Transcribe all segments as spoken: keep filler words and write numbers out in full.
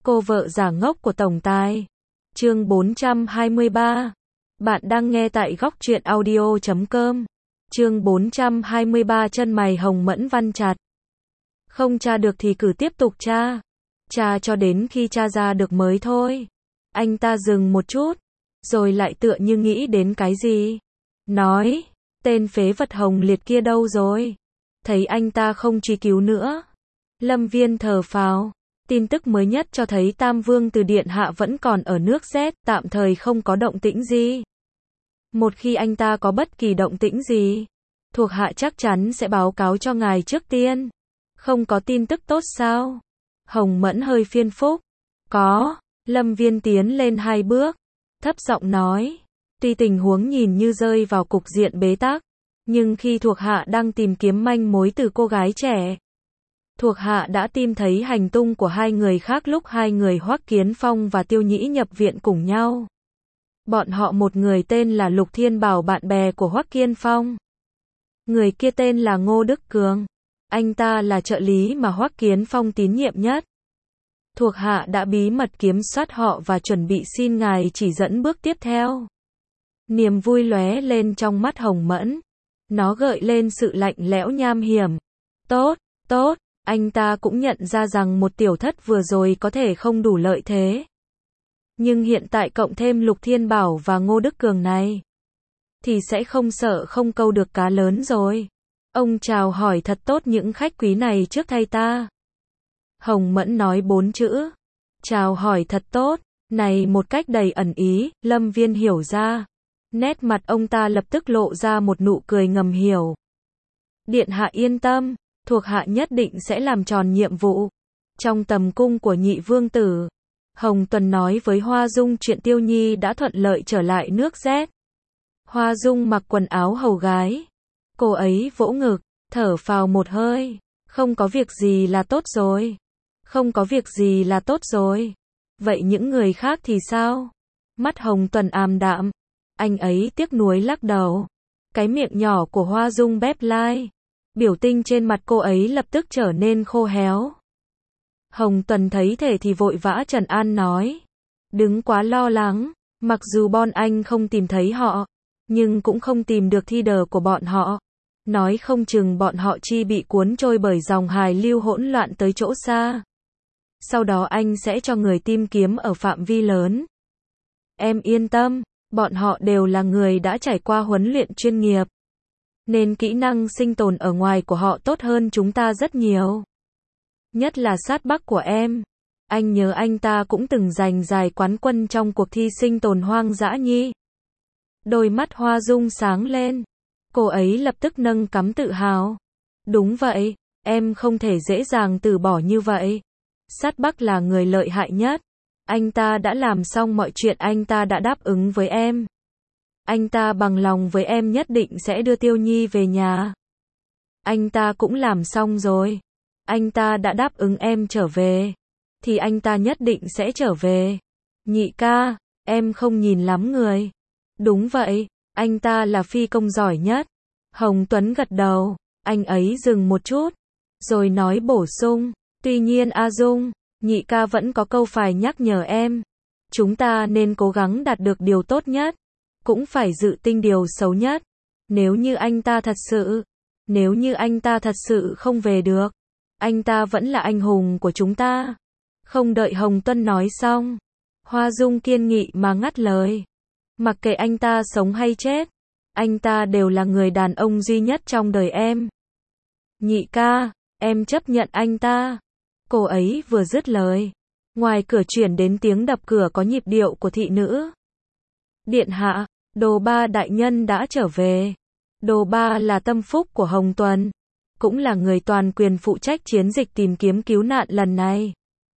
Cô vợ giả ngốc của tổng tài. Chương bốn trăm hai mươi ba. Bạn đang nghe tại góc truyện audio chấm com. Chương bốn trăm hai mươi ba. Chân mày Hồng Mẫn văn chặt. Không tra được thì cứ tiếp tục tra. Tra cho đến khi tra ra được mới thôi. Anh ta dừng một chút, rồi lại tựa như nghĩ đến cái gì. Nói, tên phế vật Hồng Liệt kia đâu rồi? Thấy anh ta không truy cứu nữa. Lâm Viên thở phào. Tin tức mới nhất cho thấy Tam Vương từ Điện Hạ vẫn còn ở nước Z, tạm thời không có động tĩnh gì. Một khi anh ta có bất kỳ động tĩnh gì, thuộc hạ chắc chắn sẽ báo cáo cho ngài trước tiên. Không có tin tức tốt sao? Hồng Mẫn hơi phiền phức. Có. Lâm Viên tiến lên hai bước, thấp giọng nói. Tuy tình huống nhìn như rơi vào cục diện bế tắc, nhưng khi thuộc hạ đang tìm kiếm manh mối từ cô gái trẻ, thuộc hạ đã tìm thấy hành tung của hai người khác lúc hai người Hoắc Kiến Phong và Tiêu Nhĩ nhập viện cùng nhau. Bọn họ một người tên là Lục Thiên Bảo, bạn bè của Hoắc Kiến Phong. Người kia tên là Ngô Đức Cường. Anh ta là trợ lý mà Hoắc Kiến Phong tín nhiệm nhất. Thuộc hạ đã bí mật kiểm soát họ và chuẩn bị xin ngài chỉ dẫn bước tiếp theo. Niềm vui lóe lên trong mắt Hồng Mẫn. Nó gợi lên sự lạnh lẽo nham hiểm. Tốt, tốt. Anh ta cũng nhận ra rằng một tiểu thất vừa rồi có thể không đủ lợi thế. Nhưng hiện tại cộng thêm Lục Thiên Bảo và Ngô Đức Cường này, thì sẽ không sợ không câu được cá lớn rồi. Ông chào hỏi thật tốt những khách quý này trước thay ta. Hồng Mẫn nói bốn chữ. Chào hỏi thật tốt. Này một cách đầy ẩn ý, Lâm Viên hiểu ra. Nét mặt ông ta lập tức lộ ra một nụ cười ngầm hiểu. Điện hạ yên tâm. Thuộc hạ nhất định sẽ làm tròn nhiệm vụ. Trong tầm cung của nhị vương tử, Hồng Tuần nói với Hoa Dung chuyện Tiêu Nhi đã thuận lợi trở lại nước Z. Hoa Dung mặc quần áo hầu gái. Cô ấy vỗ ngực, thở phào một hơi. Không có việc gì là tốt rồi. Không có việc gì là tốt rồi. Vậy những người khác thì sao? Mắt Hồng Tuần ảm đạm. Anh ấy tiếc nuối lắc đầu. Cái miệng nhỏ của Hoa Dung bép lai. Biểu tình trên mặt cô ấy lập tức trở nên khô héo. Hồng Tuần thấy thế thì vội vã trấn an nói. Đừng quá lo lắng, mặc dù bọn anh không tìm thấy họ, nhưng cũng không tìm được thi đờ của bọn họ. Nói không chừng bọn họ chi bị cuốn trôi bởi dòng hài lưu hỗn loạn tới chỗ xa. Sau đó anh sẽ cho người tìm kiếm ở phạm vi lớn. Em yên tâm, bọn họ đều là người đã trải qua huấn luyện chuyên nghiệp, nên kỹ năng sinh tồn ở ngoài của họ tốt hơn chúng ta rất nhiều. Nhất là sát bắc của em. Anh nhớ anh ta cũng từng giành giải quán quân trong cuộc thi sinh tồn hoang dã nhi. Đôi mắt Hoa Dung sáng lên. Cô ấy lập tức nâng cằm tự hào. Đúng vậy, em không thể dễ dàng từ bỏ như vậy. Sát bắc là người lợi hại nhất. Anh ta đã làm xong mọi chuyện, anh ta đã đáp ứng với em. Anh ta bằng lòng với em nhất định sẽ đưa Tiêu Nhi về nhà. Anh ta cũng làm xong rồi. Anh ta đã đáp ứng em trở về. Thì anh ta nhất định sẽ trở về. Nhị ca, em không nhìn lắm người. Đúng vậy, anh ta là phi công giỏi nhất. Hồng Tuấn gật đầu. Anh ấy dừng một chút, rồi nói bổ sung. Tuy nhiên A Dung, nhị ca vẫn có câu phải nhắc nhở em. Chúng ta nên cố gắng đạt được điều tốt nhất. Cũng phải dự tính điều xấu nhất. Nếu như anh ta thật sự, nếu như anh ta thật sự không về được, anh ta vẫn là anh hùng của chúng ta. Không đợi Hồng Tuân nói xong, Hoa Dung kiên nghị mà ngắt lời. Mặc kệ anh ta sống hay chết, anh ta đều là người đàn ông duy nhất trong đời em. Nhị ca, em chấp nhận anh ta. Cô ấy vừa dứt lời, ngoài cửa chuyển đến tiếng đập cửa có nhịp điệu của thị nữ. Điện hạ, Đồ Ba đại nhân đã trở về. Đồ Ba là tâm phúc của Hồng Tuần, cũng là người toàn quyền phụ trách chiến dịch tìm kiếm cứu nạn lần này.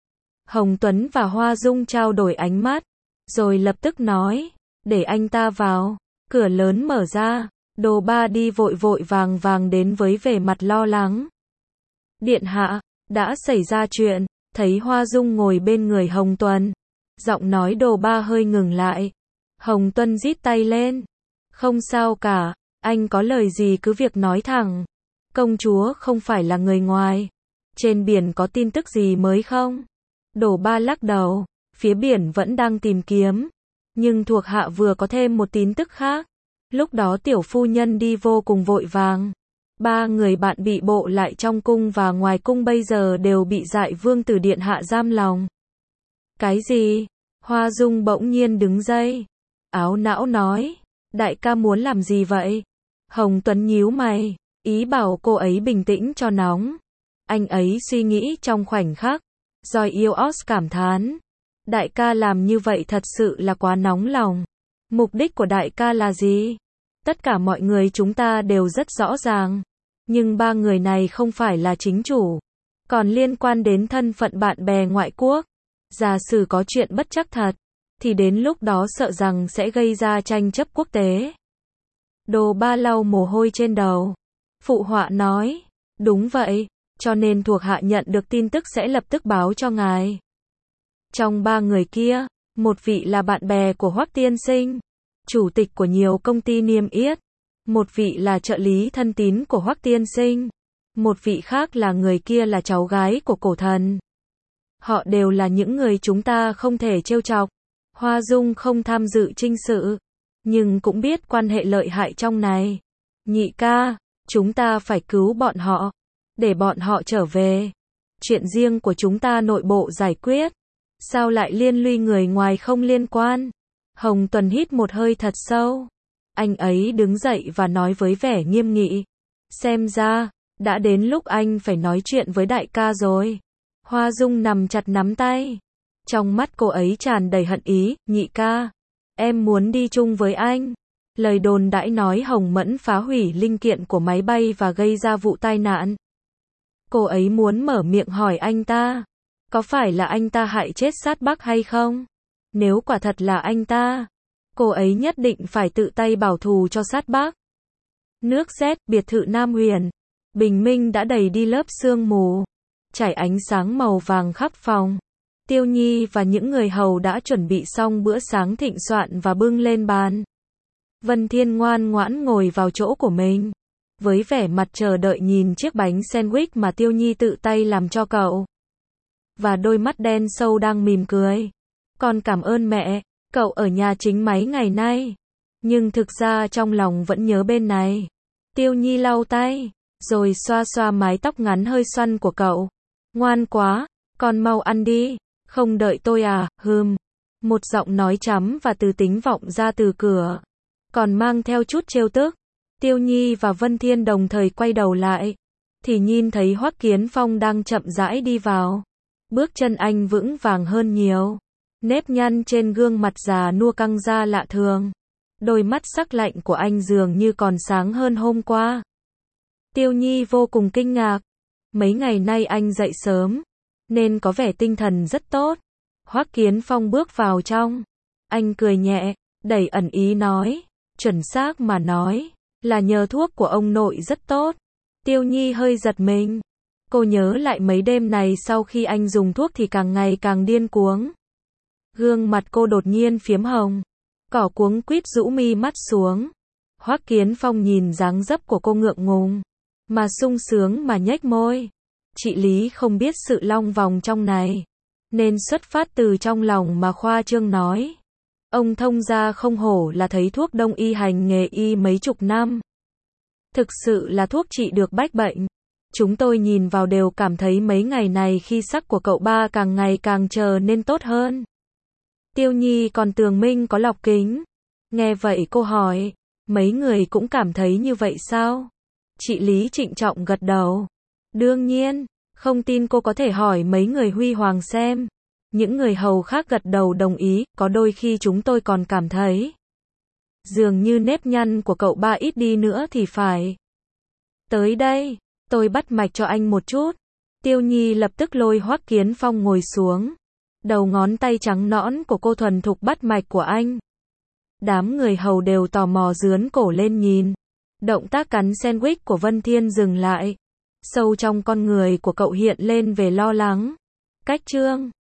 Hồng Tuấn và Hoa Dung trao đổi ánh mắt, rồi lập tức nói, để anh ta vào. Cửa lớn mở ra, Đồ Ba đi vội vội vàng vàng đến với vẻ mặt lo lắng. Điện hạ, đã xảy ra chuyện. Thấy Hoa Dung ngồi bên người Hồng Tuần, giọng nói Đồ Ba hơi ngừng lại. Hồng Tuân rít tay lên. Không sao cả, anh có lời gì cứ việc nói thẳng. Công chúa không phải là người ngoài. Trên biển có tin tức gì mới không? Đồ Ba lắc đầu, phía biển vẫn đang tìm kiếm. Nhưng thuộc hạ vừa có thêm một tin tức khác. Lúc đó tiểu phu nhân đi vô cùng vội vàng. Ba người bạn bị bộ lại trong cung và ngoài cung bây giờ đều bị Dại Vương Tử điện hạ giam lòng. Cái gì? Hoa Dung bỗng nhiên đứng dậy. Áo não nói. Đại ca muốn làm gì vậy? Hồng Tuấn nhíu mày, ý bảo cô ấy bình tĩnh cho nóng. Anh ấy suy nghĩ trong khoảnh khắc. Rồi yêu Os cảm thán. Đại ca làm như vậy thật sự là quá nóng lòng. Mục đích của đại ca là gì? Tất cả mọi người chúng ta đều rất rõ ràng. Nhưng ba người này không phải là chính chủ. Còn liên quan đến thân phận bạn bè ngoại quốc. Giả sử có chuyện bất trắc thật. Thì đến lúc đó sợ rằng sẽ gây ra tranh chấp quốc tế. Đồ Ba lau mồ hôi trên đầu. Phụ họa nói. Đúng vậy. Cho nên thuộc hạ nhận được tin tức sẽ lập tức báo cho ngài. Trong ba người kia, một vị là bạn bè của Hoắc tiên sinh, chủ tịch của nhiều công ty niêm yết. Một vị là trợ lý thân tín của Hoắc tiên sinh. Một vị khác là người kia là cháu gái của cổ thần. Họ đều là những người chúng ta không thể trêu chọc. Hoa Dung không tham dự trinh sự, nhưng cũng biết quan hệ lợi hại trong này. Nhị ca, chúng ta phải cứu bọn họ, để bọn họ trở về. Chuyện riêng của chúng ta nội bộ giải quyết. Sao lại liên lụy người ngoài không liên quan? Hồng Tuấn hít một hơi thật sâu. Anh ấy đứng dậy và nói với vẻ nghiêm nghị. Xem ra, đã đến lúc anh phải nói chuyện với đại ca rồi. Hoa Dung nằm chặt nắm tay. Trong mắt cô ấy tràn đầy hận ý. Nhị ca, em muốn đi chung với anh. Lời đồn đãi nói Hồng Mẫn phá hủy linh kiện của máy bay và gây ra vụ tai nạn. Cô ấy muốn mở miệng hỏi anh ta. Có phải là anh ta hại chết Sát Bắc hay không? Nếu quả thật là anh ta, cô ấy nhất định phải tự tay bảo thù cho Sát Bắc. Nước rét, biệt thự Nam Huyền. Bình minh đã đầy đi lớp sương mù. Trải ánh sáng màu vàng khắp phòng. Tiêu Nhi và những người hầu đã chuẩn bị xong bữa sáng thịnh soạn và bưng lên bàn. Vân Thiên ngoan ngoãn ngồi vào chỗ của mình. Với vẻ mặt chờ đợi nhìn chiếc bánh sandwich mà Tiêu Nhi tự tay làm cho cậu. Và đôi mắt đen sâu đang mỉm cười. Con cảm ơn mẹ, cậu ở nhà chính mấy ngày nay. Nhưng thực ra trong lòng vẫn nhớ bên này. Tiêu Nhi lau tay, rồi xoa xoa mái tóc ngắn hơi xoăn của cậu. Ngoan quá, con mau ăn đi, không đợi tôi à, hừm. Một giọng nói trắm và từ tính vọng ra từ cửa. Còn mang theo chút trêu tức. Tiêu Nhi và Vân Thiên đồng thời quay đầu lại. Thì nhìn thấy Hoắc Kiến Phong đang chậm rãi đi vào. Bước chân anh vững vàng hơn nhiều. Nếp nhăn trên gương mặt già nua căng ra lạ thường. Đôi mắt sắc lạnh của anh dường như còn sáng hơn hôm qua. Tiêu Nhi vô cùng kinh ngạc. Mấy ngày nay anh dậy sớm, nên có vẻ tinh thần rất tốt. Hoắc Kiến Phong bước vào trong. Anh cười nhẹ, đầy ẩn ý nói. Chuẩn xác mà nói, là nhờ thuốc của ông nội rất tốt. Tiêu Nhi hơi giật mình. Cô nhớ lại mấy đêm này sau khi anh dùng thuốc thì càng ngày càng điên cuống. Gương mặt cô đột nhiên phiếm hồng. Cỏ cuống quýt rũ mi mắt xuống. Hoắc Kiến Phong nhìn dáng dấp của cô ngượng ngùng. Mà sung sướng mà nhếch môi. Chị Lý không biết sự long vòng trong này. Nên xuất phát từ trong lòng mà khoa trương nói. Ông thông gia không hổ là thấy thuốc đông y hành nghề y mấy chục năm. Thực sự là thuốc trị được bách bệnh. Chúng tôi nhìn vào đều cảm thấy mấy ngày này khi sắc của cậu ba càng ngày càng trở nên tốt hơn. Tiêu Nhi còn tưởng Minh có lọc kính. Nghe vậy cô hỏi, mấy người cũng cảm thấy như vậy sao? Chị Lý trịnh trọng gật đầu. Đương nhiên, không tin cô có thể hỏi mấy người huy hoàng xem. Những người hầu khác gật đầu đồng ý, có đôi khi chúng tôi còn cảm thấy dường như nếp nhăn của cậu ba ít đi nữa thì phải. Tới đây, tôi bắt mạch cho anh một chút. Tiêu Nhi lập tức lôi Hoắc Kiến Phong ngồi xuống. Đầu ngón tay trắng nõn của cô thuần thục bắt mạch của anh. Đám người hầu đều tò mò dướn cổ lên nhìn. Động tác cắn sandwich của Vân Thiên dừng lại. Sâu trong con người của cậu hiện lên về lo lắng. Cách chương